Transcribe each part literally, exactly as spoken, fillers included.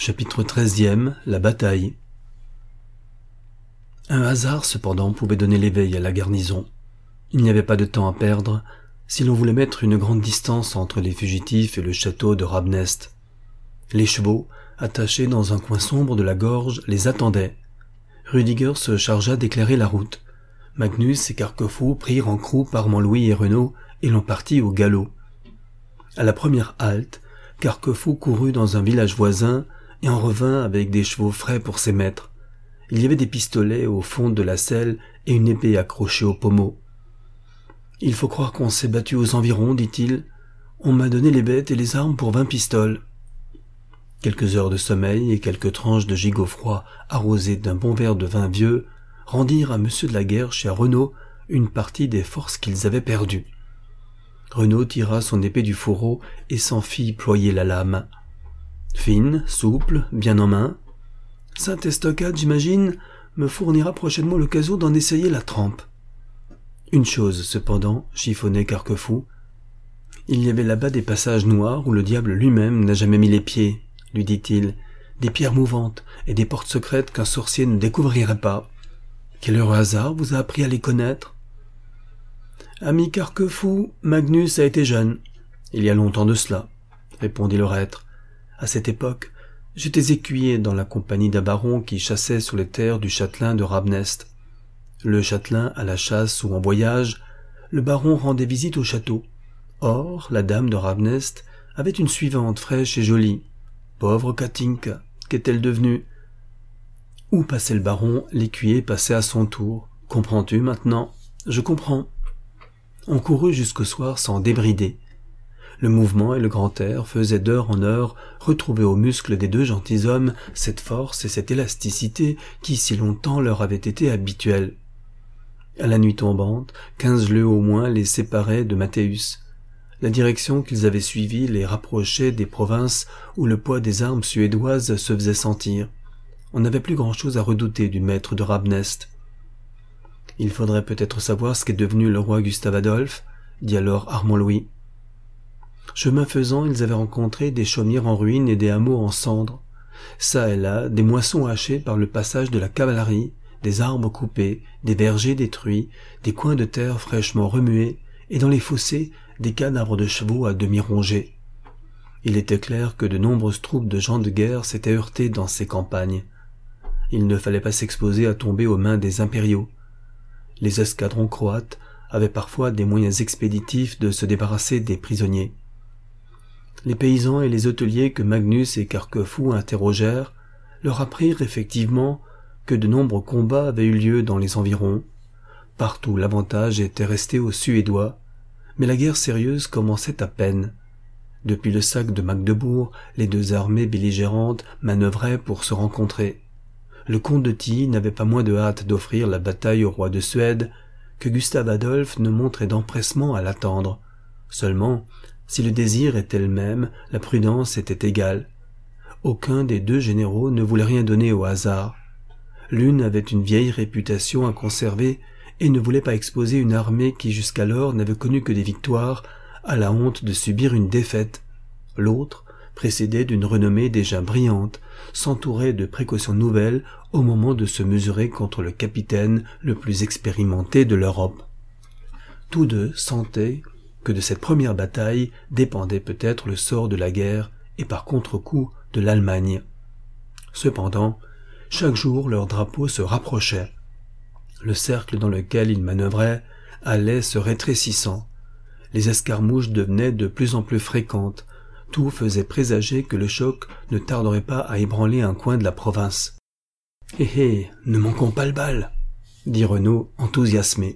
Chapitre treizième. La bataille. Un hasard, cependant, pouvait donner l'éveil à la garnison. Il n'y avait pas de temps à perdre, si l'on voulait mettre une grande distance entre les fugitifs et le château de Rabnest. Les chevaux, attachés dans un coin sombre de la gorge, les attendaient. Rudiger se chargea d'éclairer la route. Magnus et Carquefou prirent en croupe Armand-Louis et Renaud et l'on partit au galop. À la première halte, Carquefou courut dans un village voisin et en revint avec des chevaux frais pour ses maîtres. Il y avait des pistolets au fond de la selle et une épée accrochée au pommeau. « Il faut croire qu'on s'est battu aux environs, dit-il. On m'a donné les bêtes et les armes pour vingt pistoles. » Quelques heures de sommeil et quelques tranches de gigot froid arrosées d'un bon verre de vin vieux rendirent à Monsieur de la Guerche et à Renaud une partie des forces qu'ils avaient perdues. Renaud tira son épée du fourreau et s'en fit ployer la lame. Fine, souple, bien en main. « Saint-Estocade, j'imagine, me fournira prochainement l'occasion d'en essayer la trempe. » Une chose, cependant, chiffonnait Carquefou. « Il y avait là-bas des passages noirs où le diable lui-même n'a jamais mis les pieds, lui dit-il, des pierres mouvantes et des portes secrètes qu'un sorcier ne découvrirait pas. Quel heureux hasard vous a appris à les connaître ?» « Ami Carquefou, Magnus a été jeune. Il y a longtemps de cela, » répondit le reître. « À cette époque, j'étais écuyer dans la compagnie d'un baron qui chassait sur les terres du châtelain de Rabnest. Le châtelain à la chasse ou en voyage, le baron rendait visite au château. Or, la dame de Rabnest avait une suivante fraîche et jolie. Pauvre Katinka, qu'est-elle devenue? Où passait le baron, l'écuyer passait à son tour. Comprends-tu maintenant? Je comprends. On courut jusqu'au soir sans débrider. Le mouvement et le grand air faisaient d'heure en heure retrouver aux muscles des deux gentilshommes cette force et cette élasticité qui si longtemps leur avaient été habituelles. À la nuit tombante, quinze lieues au moins les séparaient de Mathéus. La direction qu'ils avaient suivie les rapprochait des provinces où le poids des armes suédoises se faisait sentir. On n'avait plus grand-chose à redouter du maître de Rabnest. « Il faudrait peut-être savoir ce qu'est devenu le roi Gustave Adolphe, » dit alors Armand-Louis. Chemin faisant, ils avaient rencontré des chaumières en ruine et des hameaux en cendres. Ça et là, des moissons hachées par le passage de la cavalerie, des arbres coupés, des vergers détruits, des coins de terre fraîchement remués, et dans les fossés, des cadavres de chevaux à demi rongés. Il était clair que de nombreuses troupes de gens de guerre s'étaient heurtées dans ces campagnes. Il ne fallait pas s'exposer à tomber aux mains des impériaux. Les escadrons croates avaient parfois des moyens expéditifs de se débarrasser des prisonniers. Les paysans et les hôteliers que Magnus et Carquefou interrogèrent leur apprirent effectivement que de nombreux combats avaient eu lieu dans les environs. Partout l'avantage était resté aux Suédois, mais la guerre sérieuse commençait à peine. Depuis le sac de Magdebourg, les deux armées belligérantes manœuvraient pour se rencontrer. Le comte de Tilly n'avait pas moins de hâte d'offrir la bataille au roi de Suède que Gustave Adolphe ne montrait d'empressement à l'attendre. Seulement, si le désir était le même, la prudence était égale. Aucun des deux généraux ne voulait rien donner au hasard. L'une avait une vieille réputation à conserver et ne voulait pas exposer une armée qui jusqu'alors n'avait connu que des victoires à la honte de subir une défaite. L'autre, précédée d'une renommée déjà brillante, s'entourait de précautions nouvelles au moment de se mesurer contre le capitaine le plus expérimenté de l'Europe. Tous deux sentaient que de cette première bataille dépendait peut-être le sort de la guerre et par contre-coup de l'Allemagne. Cependant, chaque jour leur drapeau se rapprochait. Le cercle dans lequel ils manœuvraient allait se rétrécissant. Les escarmouches devenaient de plus en plus fréquentes. Tout faisait présager que le choc ne tarderait pas à ébranler un coin de la province. « Hé hé, ne manquons pas le bal !» dit Renaud, enthousiasmé.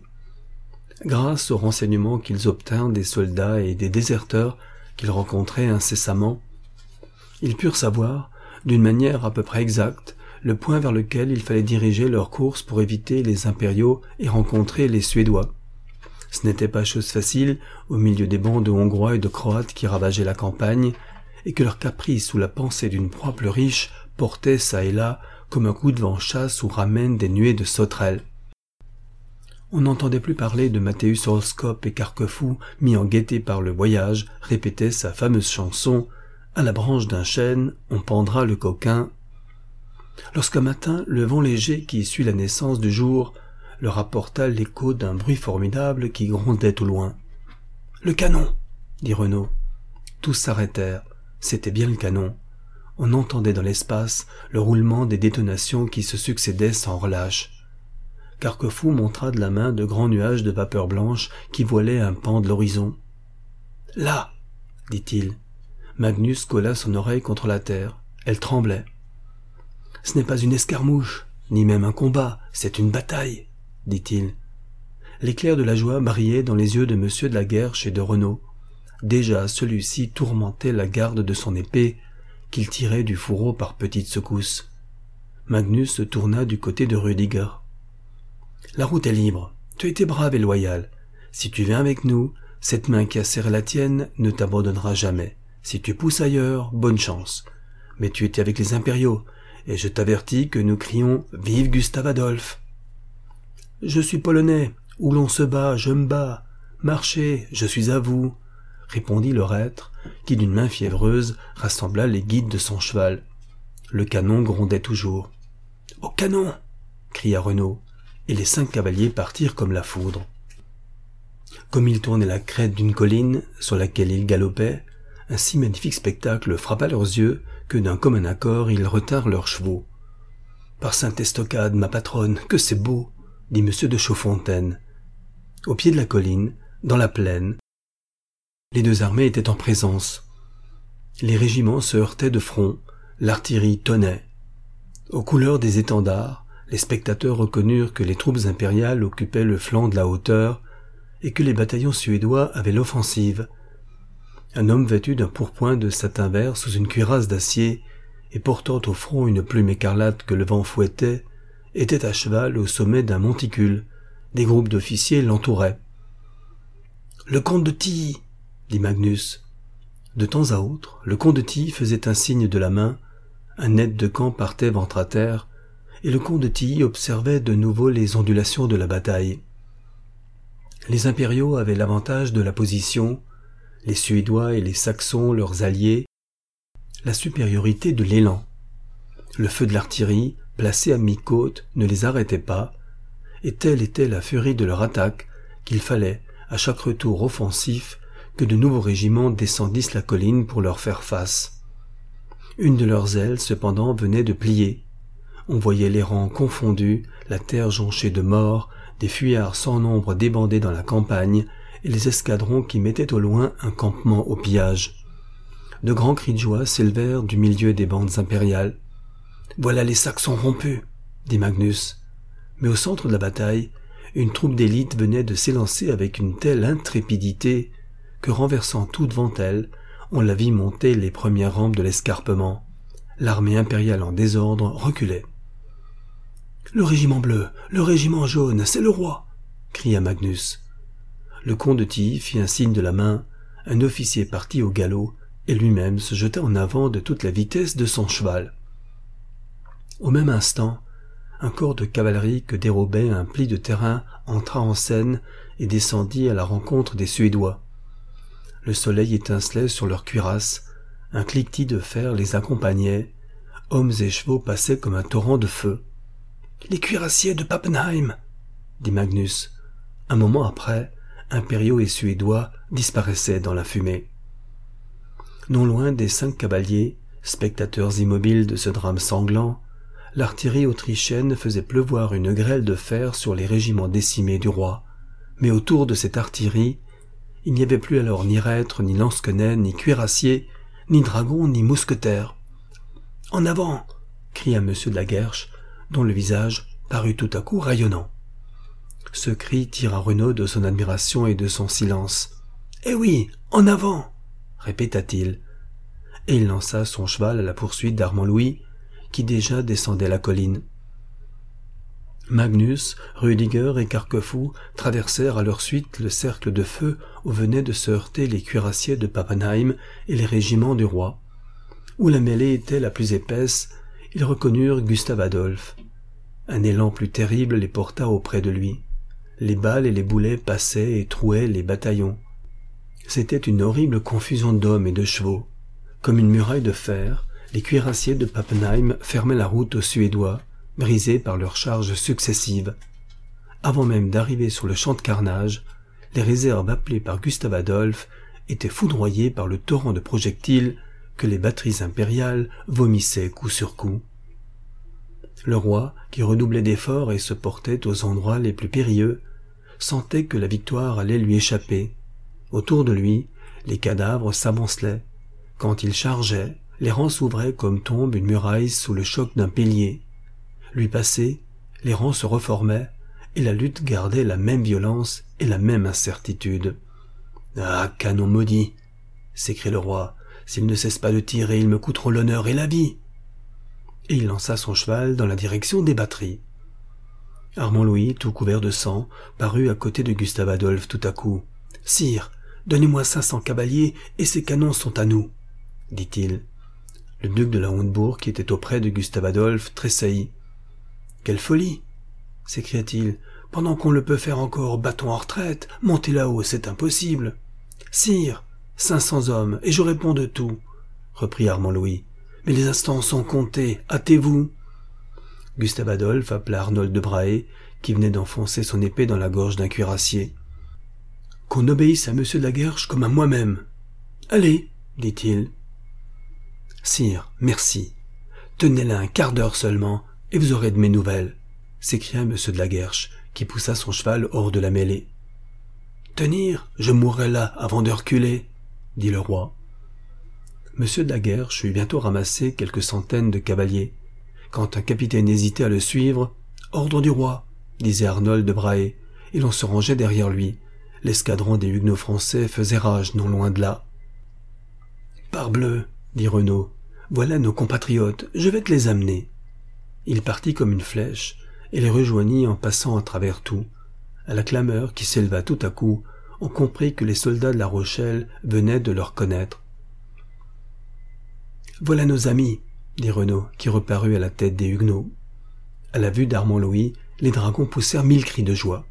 Grâce aux renseignements qu'ils obtinrent des soldats et des déserteurs qu'ils rencontraient incessamment, ils purent savoir, d'une manière à peu près exacte, le point vers lequel il fallait diriger leur course pour éviter les impériaux et rencontrer les Suédois. Ce n'était pas chose facile au milieu des bandes de Hongrois et de Croates qui ravageaient la campagne, et que leur caprice ou la pensée d'une proie plus riche portait çà et là comme un coup de vent chasse ou ramène des nuées de sauterelles. On n'entendait plus parler de Mathéus Roscope et Carquefou, mis en gaieté par le voyage, répétait sa fameuse chanson À la branche d'un chêne, on pendra le coquin. Lorsqu'un matin, le vent léger qui suit la naissance du jour leur apporta l'écho d'un bruit formidable qui grondait au loin. « Le canon !» dit Renaud. Tous s'arrêtèrent. C'était bien le canon. On entendait dans l'espace le roulement des détonations qui se succédaient sans relâche. Carquefou montra de la main de grands nuages de vapeur blanche qui voilaient un pan de l'horizon. « Là !» dit-il. Magnus colla son oreille contre la terre. Elle tremblait. « Ce n'est pas une escarmouche, ni même un combat, c'est une bataille, » dit-il. L'éclair de la joie brillait dans les yeux de Monsieur de la Guerche et de Renaud. Déjà celui-ci tourmentait la garde de son épée, qu'il tirait du fourreau par petites secousses. Magnus se tourna du côté de Rudiger. « La route est libre, tu as été brave et loyal. Si tu viens avec nous, cette main qui a serré la tienne ne t'abandonnera jamais. Si tu pousses ailleurs, bonne chance. Mais tu étais avec les impériaux, et je t'avertis que nous crions « Vive Gustave Adolphe !»« Je suis polonais, où l'on se bat, je me bats. Marchez, je suis à vous. » répondit le reître, qui d'une main fiévreuse rassembla les guides de son cheval. Le canon grondait toujours. « Au canon !» cria Renaud, et les cinq cavaliers partirent comme la foudre. Comme ils tournaient la crête d'une colline sur laquelle ils galopaient, un si magnifique spectacle frappa leurs yeux que d'un commun accord ils retinrent leurs chevaux. « Par sainte Estocade, ma patronne, que c'est beau !» dit Monsieur de Chaudfontaine. Au pied de la colline, dans la plaine, les deux armées étaient en présence. Les régiments se heurtaient de front, l'artillerie tonnait. Aux couleurs des étendards, les spectateurs reconnurent que les troupes impériales occupaient le flanc de la hauteur et que les bataillons suédois avaient l'offensive. Un homme vêtu d'un pourpoint de satin vert sous une cuirasse d'acier et portant au front une plume écarlate que le vent fouettait, était à cheval au sommet d'un monticule. Des groupes d'officiers l'entouraient. « Le comte de Tilly !» dit Magnus. De temps à autre, le comte de Tilly faisait un signe de la main, un aide de camp partait ventre à terre, et le comte de Tilly observait de nouveau les ondulations de la bataille. Les impériaux avaient l'avantage de la position, les Suédois et les Saxons leurs alliés, la supériorité de l'élan. Le feu de l'artillerie, placé à mi-côte, ne les arrêtait pas, et telle était la furie de leur attaque qu'il fallait, à chaque retour offensif, que de nouveaux régiments descendissent la colline pour leur faire face. Une de leurs ailes, cependant, venait de plier. On voyait les rangs confondus, la terre jonchée de morts, des fuyards sans nombre débandés dans la campagne, et les escadrons qui mettaient au loin un campement au pillage. De grands cris de joie s'élevèrent du milieu des bandes impériales. « Voilà les Saxons rompus !» dit Magnus. Mais au centre de la bataille, une troupe d'élite venait de s'élancer avec une telle intrépidité que, renversant tout devant elle, on la vit monter les premières rampes de l'escarpement. L'armée impériale en désordre reculait. « Le régiment bleu, le régiment jaune, c'est le roi !» cria Magnus. Le comte de Tilly fit un signe de la main, un officier partit au galop, et lui-même se jeta en avant de toute la vitesse de son cheval. Au même instant, un corps de cavalerie que dérobait un pli de terrain entra en scène et descendit à la rencontre des Suédois. Le soleil étincelait sur leurs cuirasses, un cliquetis de fer les accompagnait, hommes et chevaux passaient comme un torrent de feu. « Les cuirassiers de Pappenheim !» dit Magnus. Un moment après, impériaux et suédois disparaissaient dans la fumée. Non loin des cinq cavaliers, spectateurs immobiles de ce drame sanglant, l'artillerie autrichienne faisait pleuvoir une grêle de fer sur les régiments décimés du roi. Mais autour de cette artillerie, il n'y avait plus alors ni reîtres, ni lansquenets, ni cuirassiers, ni dragons, ni mousquetaires. « En avant !» cria Monsieur de la Guerche, dont le visage parut tout à coup rayonnant. Ce cri tira Renaud de son admiration et de son silence. « Eh oui, en avant !» répéta-t-il, et il lança son cheval à la poursuite d'Armand Louis, qui déjà descendait la colline. Magnus, Rudiger et Carquefou traversèrent à leur suite le cercle de feu où venaient de se heurter les cuirassiers de Pappenheim et les régiments du roi. Où la mêlée était la plus épaisse, ils reconnurent Gustave Adolphe. Un élan plus terrible les porta auprès de lui. Les balles et les boulets passaient et trouaient les bataillons. C'était une horrible confusion d'hommes et de chevaux. Comme une muraille de fer, les cuirassiers de Pappenheim fermaient la route aux Suédois, brisés par leurs charges successives. Avant même d'arriver sur le champ de carnage, les réserves appelées par Gustave Adolphe étaient foudroyées par le torrent de projectiles que les batteries impériales vomissaient coup sur coup. Le roi, qui redoublait d'efforts et se portait aux endroits les plus périlleux, sentait que la victoire allait lui échapper. Autour de lui, les cadavres s'amoncelaient. Quand il chargeait, les rangs s'ouvraient comme tombe une muraille sous le choc d'un pilier. Lui passé, les rangs se reformaient, et la lutte gardait la même violence et la même incertitude. « Ah, canon maudit !» s'écria le roi. « S'ils ne cessent pas de tirer, ils me coûteront l'honneur et la vie !» Et il lança son cheval dans la direction des batteries. Armand Louis, tout couvert de sang, parut à côté de Gustave Adolphe tout à coup. « Sire, donnez-moi cinq cents cavaliers et ces canons sont à nous !» dit-il. Le duc de la Hohenbourg, qui était auprès de Gustave Adolphe, tressaillit. « Quelle folie !» s'écria-t-il. « Pendant qu'on le peut faire encore, battons en retraite, monter là-haut, c'est impossible. »« Sire, cinq cents hommes, et je réponds de tout, » reprit Armand Louis. « Mais les instants sont comptés, hâtez-vous. » Gustave Adolphe appela Arnold de Brahe, qui venait d'enfoncer son épée dans la gorge d'un cuirassier. « Qu'on obéisse à monsieur de la Guerche comme à moi-même. »« Allez, » dit-il. « Sire, merci. Tenez-la un quart d'heure seulement, et vous aurez de mes nouvelles. » s'écria monsieur de la Guerche, qui poussa son cheval hors de la mêlée. « Tenir, je mourrai là avant de reculer, » dit le roi. Monsieur de la Guerche eut bientôt ramassé quelques centaines de cavaliers. Quand un capitaine hésitait à le suivre, « Ordre du roi !» disait Arnold de Brahe, et l'on se rangeait derrière lui. L'escadron des Huguenots français faisait rage non loin de là. « Parbleu !» dit Renaud. « Voilà nos compatriotes, je vais te les amener. » Il partit comme une flèche, et les rejoignit en passant à travers tout. À la clameur qui s'éleva tout à coup, on comprit que les soldats de La Rochelle venaient de le reconnaître. « Voilà nos amis !» dit Renaud, qui reparut à la tête des Huguenots. À la vue d'Armand Louis, les dragons poussèrent mille cris de joie.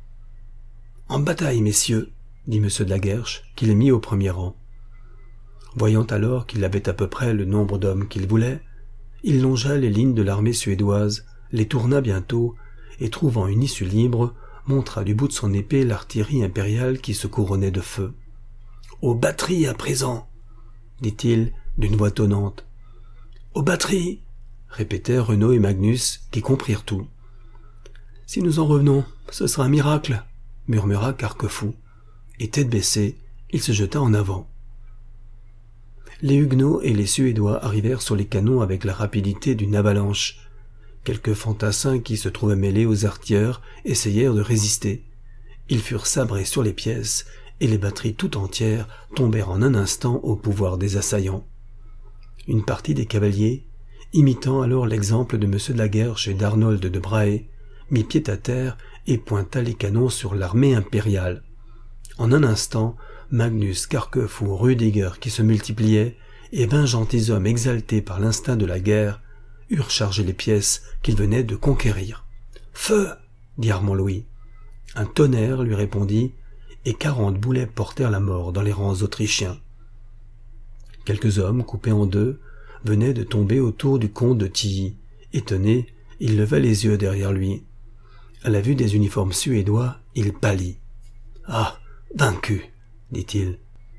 « En bataille, messieurs !» dit monsieur de la Guerche, qui les mit au premier rang. Voyant alors qu'il avait à peu près le nombre d'hommes qu'il voulait, il longea les lignes de l'armée suédoise, les tourna bientôt, et trouvant une issue libre, montra du bout de son épée l'artillerie impériale qui se couronnait de feu. « Aux batteries à présent !» dit-il d'une voix tonnante. « Aux batteries !» répétèrent Renaud et Magnus, qui comprirent tout. « Si nous en revenons, ce sera un miracle !» murmura Carquefou, et tête baissée, il se jeta en avant. Les Huguenots et les Suédois arrivèrent sur les canons avec la rapidité d'une avalanche. Quelques fantassins qui se trouvaient mêlés aux artilleurs essayèrent de résister. Ils furent sabrés sur les pièces, et les batteries tout entières tombèrent en un instant au pouvoir des assaillants. Une partie des cavaliers, imitant alors l'exemple de monsieur de la Guerche et d'Arnold de Brahe, mit pied à terre et pointa les canons sur l'armée impériale. En un instant, Magnus, Carquefou, Rudiger qui se multipliaient, et vingt gentilshommes exaltés par l'instinct de la guerre, eurent chargé les pièces qu'ils venaient de conquérir. « Feu !» dit Armand Louis. Un tonnerre lui répondit, et quarante boulets portèrent la mort dans les rangs autrichiens. Quelques hommes, coupés en deux, venaient de tomber autour du comte de Tilly. Étonné, il leva les yeux derrière lui. À la vue des uniformes suédois, il pâlit. « Ah, vaincu !» dit-il.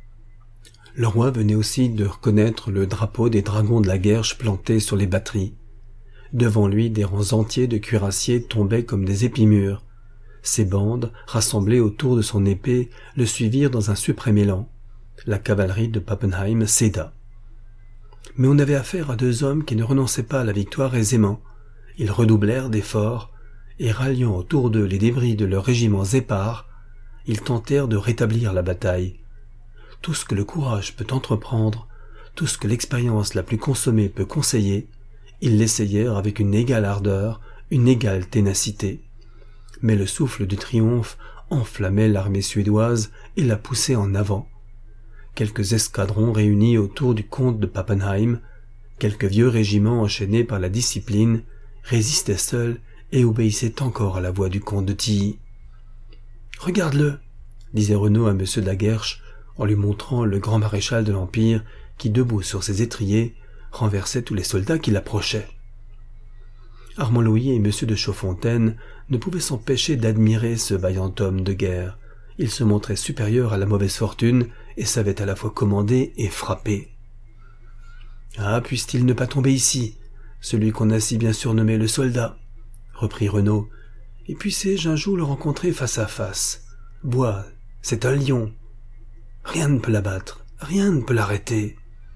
Le roi venait aussi de reconnaître le drapeau des dragons de la Guerche planté sur les batteries. Devant lui, des rangs entiers de cuirassiers tombaient comme des épimures. Ces bandes, rassemblées autour de son épée, le suivirent dans un suprême élan. La cavalerie de Pappenheim céda. Mais on avait affaire à deux hommes qui ne renonçaient pas à la victoire aisément. Ils redoublèrent d'efforts, et ralliant autour d'eux les débris de leurs régiments épars, ils tentèrent de rétablir la bataille. Tout ce que le courage peut entreprendre, tout ce que l'expérience la plus consommée peut conseiller, ils l'essayèrent avec une égale ardeur, une égale ténacité. Mais le souffle du triomphe enflammait l'armée suédoise et la poussait en avant. Quelques escadrons réunis autour du comte de Pappenheim, quelques vieux régiments enchaînés par la discipline, résistaient seuls et obéissaient encore à la voix du comte de Tilly. « Regarde-le !» disait Renaud à monsieur de la Guerche, en lui montrant le grand maréchal de l'Empire qui, debout sur ses étriers, renversait tous les soldats qui l'approchaient. Armand Louis et M. de Chaudfontaine ne pouvaient s'empêcher d'admirer ce vaillant homme de guerre. Il se montrait supérieur à la mauvaise fortune et savait à la fois commander et frapper. « Ah, puisse-t-il ne pas tomber ici, celui qu'on a si bien surnommé le soldat ?» reprit Renaud. « Et puissé-je un jour le rencontrer face à face? Bois, c'est un lion. Rien ne peut l'abattre, rien ne peut l'arrêter. »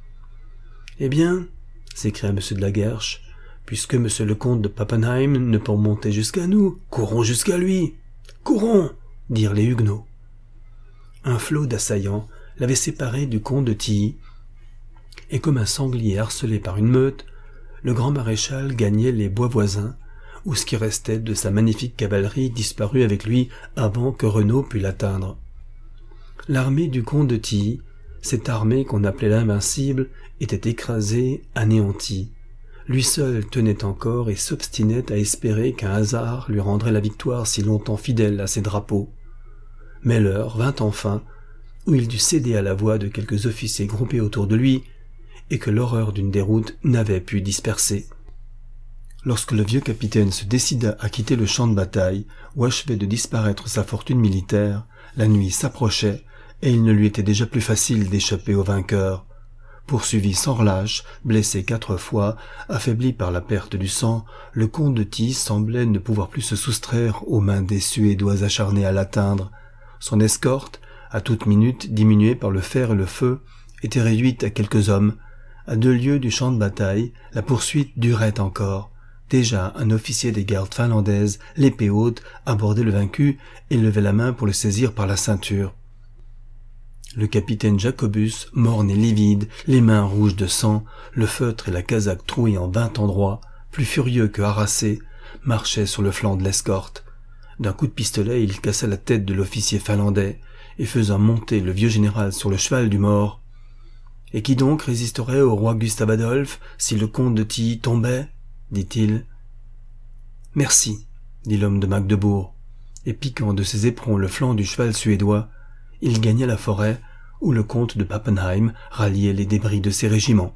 « Eh bien, » s'écria M. de la Guerche, « puisque M. le comte de Pappenheim ne peut monter jusqu'à nous, courons jusqu'à lui. Courons !» dirent les Huguenots. Un flot d'assaillants l'avait séparé du comte de Tilly, et comme un sanglier harcelé par une meute, le grand maréchal gagnait les bois voisins, où ce qui restait de sa magnifique cavalerie disparut avec lui avant que Renaud pût l'atteindre. L'armée du comte de Tilly, cette armée qu'on appelait l'invincible, était écrasée, anéantie. Lui seul tenait encore et s'obstinait à espérer qu'un hasard lui rendrait la victoire si longtemps fidèle à ses drapeaux. Mais l'heure vint enfin où il dut céder à la voix de quelques officiers groupés autour de lui et que l'horreur d'une déroute n'avait pu disperser. Lorsque le vieux capitaine se décida à quitter le champ de bataille où achevait de disparaître sa fortune militaire, la nuit s'approchait et il ne lui était déjà plus facile d'échapper au vainqueur. Poursuivi sans relâche, blessé quatre fois, affaibli par la perte du sang, le comte de Tilly semblait ne pouvoir plus se soustraire aux mains des Suédois acharnés à l'atteindre. Son escorte, à toute minute diminuée par le fer et le feu, était réduite à quelques hommes. À deux lieues du champ de bataille, la poursuite durait encore. Déjà un officier des gardes finlandaises, l'épée haute, abordait le vaincu et levait la main pour le saisir par la ceinture. Le capitaine Jacobus, morne et livide, les mains rouges de sang, le feutre et la casaque trouée en vingt endroits, plus furieux que harassé, marchait sur le flanc de l'escorte. D'un coup de pistolet, il cassa la tête de l'officier finlandais, et faisant monter le vieux général sur le cheval du mort. « Et qui donc résisterait au roi Gustave Adolphe si le comte de Tilly tombait ?» dit-il. « Merci, » dit l'homme de Magdebourg, et piquant de ses éperons le flanc du cheval suédois, il gagna la forêt où le comte de Pappenheim ralliait les débris de ses régiments.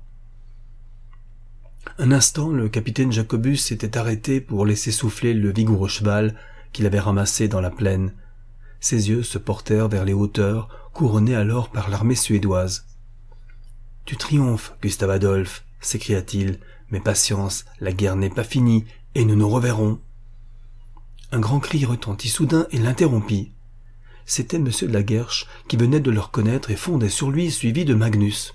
Un instant, le capitaine Jacobus s'était arrêté pour laisser souffler le vigoureux cheval qu'il avait ramassé dans la plaine. Ses yeux se portèrent vers les hauteurs, couronnées alors par l'armée suédoise. « Tu triomphes, Gustave Adolphe, s'écria-t-il, mais patience, la guerre n'est pas finie, et nous nous reverrons. » Un grand cri retentit soudain et l'interrompit. C'était M. de la Guerche qui venait de le reconnaître et fondait sur lui, suivi de Magnus.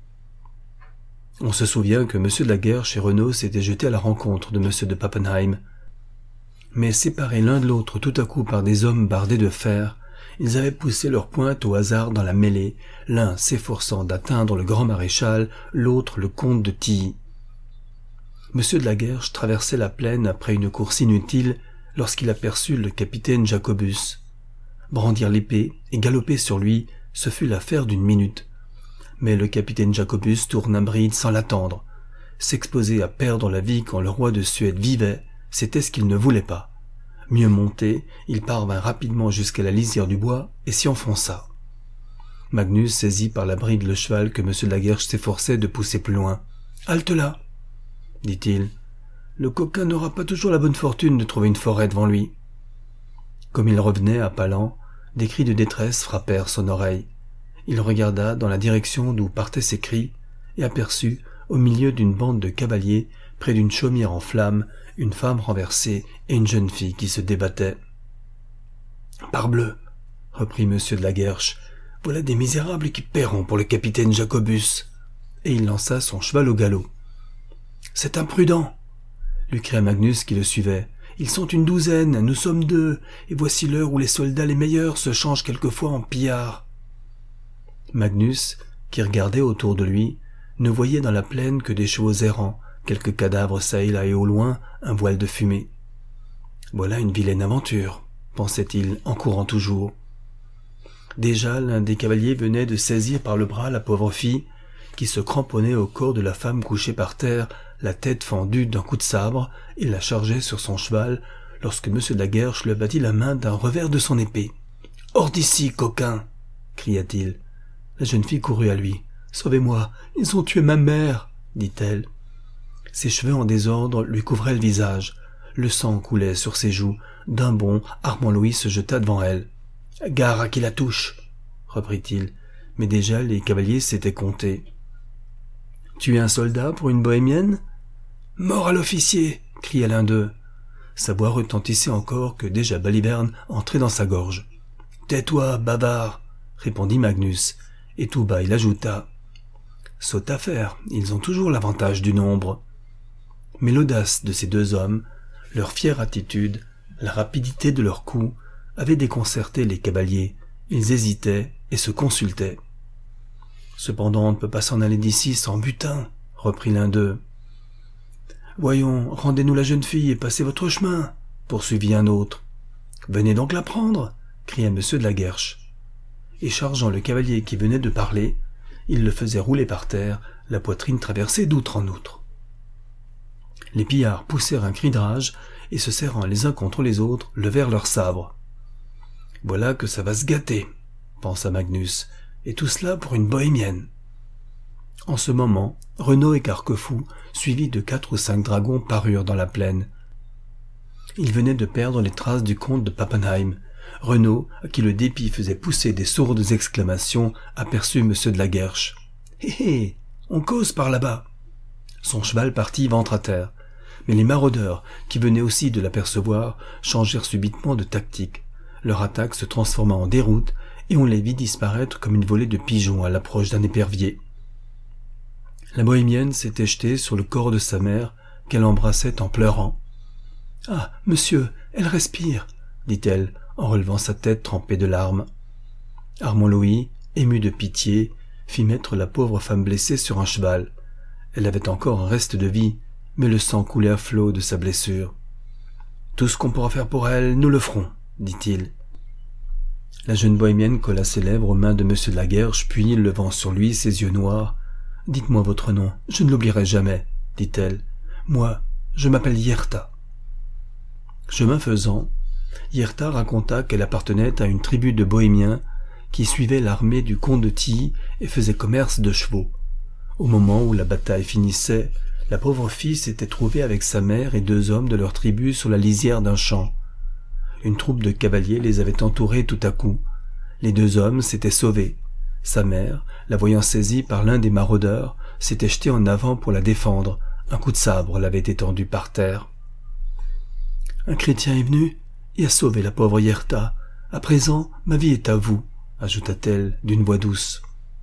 On se souvient que M. de la Guerche et Renaud s'étaient jetés à la rencontre de M. de Pappenheim. Mais séparés l'un de l'autre tout à coup par des hommes bardés de fer, ils avaient poussé leurs pointes au hasard dans la mêlée, l'un s'efforçant d'atteindre le grand maréchal, l'autre le comte de Tilly. M. de la Guerche traversait la plaine après une course inutile lorsqu'il aperçut le capitaine Jacobus. Brandir l'épée et galoper sur lui, ce fut l'affaire d'une minute. Mais le capitaine Jacobus tourna bride sans l'attendre. S'exposer à perdre la vie quand le roi de Suède vivait, c'était ce qu'il ne voulait pas. Mieux monté, il parvint rapidement jusqu'à la lisière du bois et s'y enfonça. Magnus saisit par la bride le cheval que M. de la Guerche s'efforçait de pousser plus loin. « Halte là !» dit-il. « Le coquin n'aura pas toujours la bonne fortune de trouver une forêt devant lui. » Comme il revenait à pas lents, des cris de détresse frappèrent son oreille. Il regarda dans la direction d'où partaient ces cris et aperçut, au milieu d'une bande de cavaliers, près d'une chaumière en flammes, une femme renversée et une jeune fille qui se débattaient. « Parbleu !» reprit M. de la Guerche, « voilà des misérables qui paieront pour le capitaine Jacobus !» Et il lança son cheval au galop. « C'est imprudent !» lui cria Magnus qui le suivait. « Ils sont une douzaine, nous sommes deux, et voici l'heure où les soldats les meilleurs se changent quelquefois en pillards. » Magnus, qui regardait autour de lui, ne voyait dans la plaine que des chevaux errants, quelques cadavres çà et là et au loin, un voile de fumée. « Voilà une vilaine aventure, » pensait-il, en courant toujours. Déjà l'un des cavaliers venait de saisir par le bras la pauvre fille, qui se cramponnait au corps de la femme couchée par terre, la tête fendue d'un coup de sabre, et la chargeait sur son cheval, lorsque M. de la Guerche le battit la main d'un revers de son épée. « Hors d'ici, coquin !» cria-t-il. La jeune fille courut à lui. « Sauvez-moi, ils ont tué ma mère, dit-elle. Ses cheveux en désordre lui couvraient le visage. Le sang coulait sur ses joues. D'un bond, Armand Louis se jeta devant elle. « Gare à qui la touche !» reprit-il, mais déjà les cavaliers s'étaient comptés. « Tu es un soldat pour une bohémienne ?»« Mort à l'officier !» cria l'un d'eux. Sa voix retentissait encore que déjà Baliverne entrait dans sa gorge. « Tais-toi, bavard !» répondit Magnus, et tout bas il ajouta. « Saute à faire, ils ont toujours l'avantage du nombre. » Mais l'audace de ces deux hommes, leur fière attitude, la rapidité de leurs coups, avaient déconcerté les cavaliers. Ils hésitaient et se consultaient. « Cependant, on ne peut pas s'en aller d'ici sans butin, » reprit l'un d'eux. « Voyons, rendez-nous la jeune fille et passez votre chemin, » poursuivit un autre. « Venez donc la prendre, » cria monsieur de la Guerche. Et chargeant le cavalier qui venait de parler, il le faisait rouler par terre, la poitrine traversée d'outre en outre. Les pillards poussèrent un cri de rage et, se serrant les uns contre les autres, levèrent leurs sabres. « Voilà que ça va se gâter, » pensa Magnus, « et tout cela pour une bohémienne. » En ce moment, Renaud et Carquefou, suivis de quatre ou cinq dragons, parurent dans la plaine. Ils venaient de perdre les traces du comte de Pappenheim. Renaud, à qui le dépit faisait pousser des sourdes exclamations, aperçut monsieur de la Guerche. « Hé hé, on cause par là-bas !» Son cheval partit ventre à terre. Mais les maraudeurs, qui venaient aussi de l'apercevoir, changèrent subitement de tactique. Leur attaque se transforma en déroute, et on les vit disparaître comme une volée de pigeons à l'approche d'un épervier. La bohémienne s'était jetée sur le corps de sa mère, qu'elle embrassait en pleurant. « Ah, monsieur, elle respire !» dit-elle, en relevant sa tête trempée de larmes. Armand Louis, ému de pitié, fit mettre la pauvre femme blessée sur un cheval. Elle avait encore un reste de vie, mais le sang coulait à flots de sa blessure. « Tout ce qu'on pourra faire pour elle, nous le ferons, » dit-il. La jeune bohémienne colla ses lèvres aux mains de monsieur de la Guerche, puis, levant sur lui ses yeux noirs, « Dites-moi votre nom, je ne l'oublierai jamais, » dit-elle. « Moi, je m'appelle Yerta. » Chemin faisant, Yerta raconta qu'elle appartenait à une tribu de bohémiens qui suivaient l'armée du comte de Tilly et faisait commerce de chevaux. Au moment où la bataille finissait, la pauvre fille s'était trouvée avec sa mère et deux hommes de leur tribu sur la lisière d'un champ. Une troupe de cavaliers les avait entourés tout à coup. Les deux hommes s'étaient sauvés. Sa mère, la voyant saisie par l'un des maraudeurs, s'était jetée en avant pour la défendre. Un coup de sabre l'avait étendue par terre. « Un chrétien est venu et a sauvé la pauvre Yerta. À présent, ma vie est à vous, » ajouta-t-elle d'une voix douce.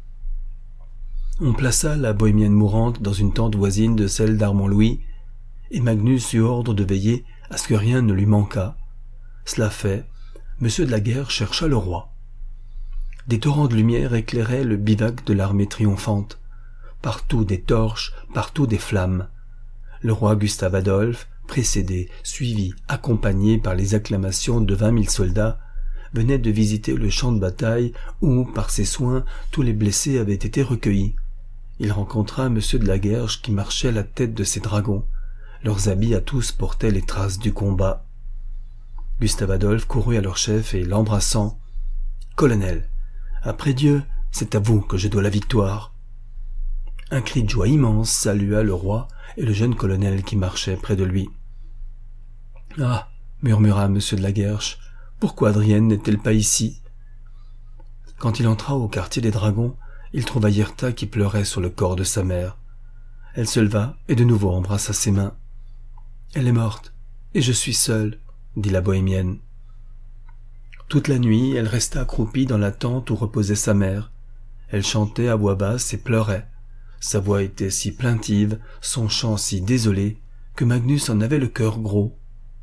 On plaça la bohémienne mourante dans une tente voisine de celle d'Armand Louis, et Magnus eut ordre de veiller à ce que rien ne lui manquât. Cela fait, monsieur de la Guerche chercha le roi. Des torrents de lumière éclairaient le bivouac de l'armée triomphante. Partout des torches, partout des flammes. Le roi Gustave Adolphe, précédé, suivi, accompagné par les acclamations de vingt mille soldats, venait de visiter le champ de bataille où, par ses soins, tous les blessés avaient été recueillis. Il rencontra monsieur de la Guerche qui marchait à la tête de ses dragons. Leurs habits à tous portaient les traces du combat. Gustave Adolphe courut à leur chef et, l'embrassant, « Colonel, après Dieu, c'est à vous que je dois la victoire. » Un cri de joie immense salua le roi et le jeune colonel qui marchait près de lui. « Ah » murmura monsieur de la Guerche, « pourquoi Adrienne n'est-elle pas ici ?» Quand il entra au quartier des dragons, il trouva Yerta qui pleurait sur le corps de sa mère. Elle se leva et de nouveau embrassa ses mains. « Elle est morte, et je suis seule, » dit la bohémienne. Toute la nuit, elle resta accroupie dans la tente où reposait sa mère. Elle chantait à voix basse et pleurait. Sa voix était si plaintive, son chant si désolé, que Magnus en avait le cœur gros.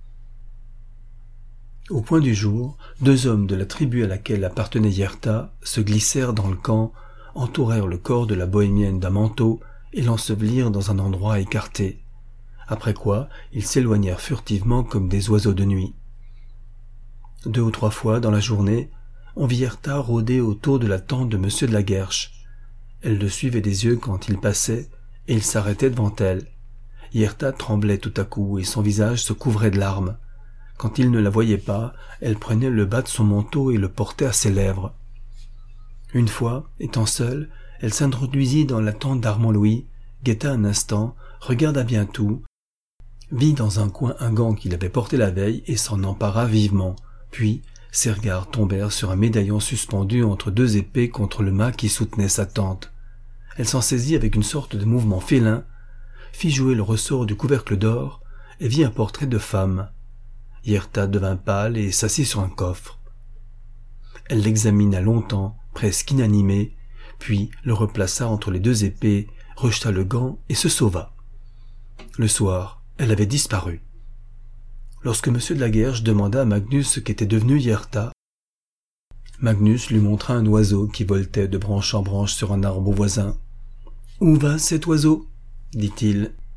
Au point du jour, deux hommes de la tribu à laquelle appartenait Yerta se glissèrent dans le camp, entourèrent le corps de la bohémienne d'un manteau et l'ensevelirent dans un endroit écarté. Après quoi, ils s'éloignèrent furtivement comme des oiseaux de nuit. Deux ou trois fois dans la journée, on vit Yerta rôder autour de la tente de monsieur de la Guerche. Elle le suivait des yeux quand il passait, et il s'arrêtait devant elle. Yerta tremblait tout à coup et son visage se couvrait de larmes. Quand il ne la voyait pas, elle prenait le bas de son manteau et le portait à ses lèvres. Une fois, étant seule, Elle s'introduisit dans la tente d'Armand Louis, guetta un instant, regarda bien tout, vit dans un coin un gant qu'il avait porté la veille et s'en empara vivement, puis ses regards tombèrent sur un médaillon suspendu entre deux épées contre le mât qui soutenait sa tente. Elle s'en saisit avec une sorte de mouvement félin, fit jouer le ressort du couvercle d'or et vit un portrait de femme. Yerta devint pâle et s'assit sur un coffre. Elle l'examina longtemps, presque inanimée, puis le replaça entre les deux épées, rejeta le gant et se sauva. Le soir, elle avait disparu. Lorsque M. de la Guerche demanda à Magnus ce qu'était devenu Yerta, Magnus lui montra un oiseau qui voltait de branche en branche sur un arbre voisin. « Où va cet oiseau ?» dit-il.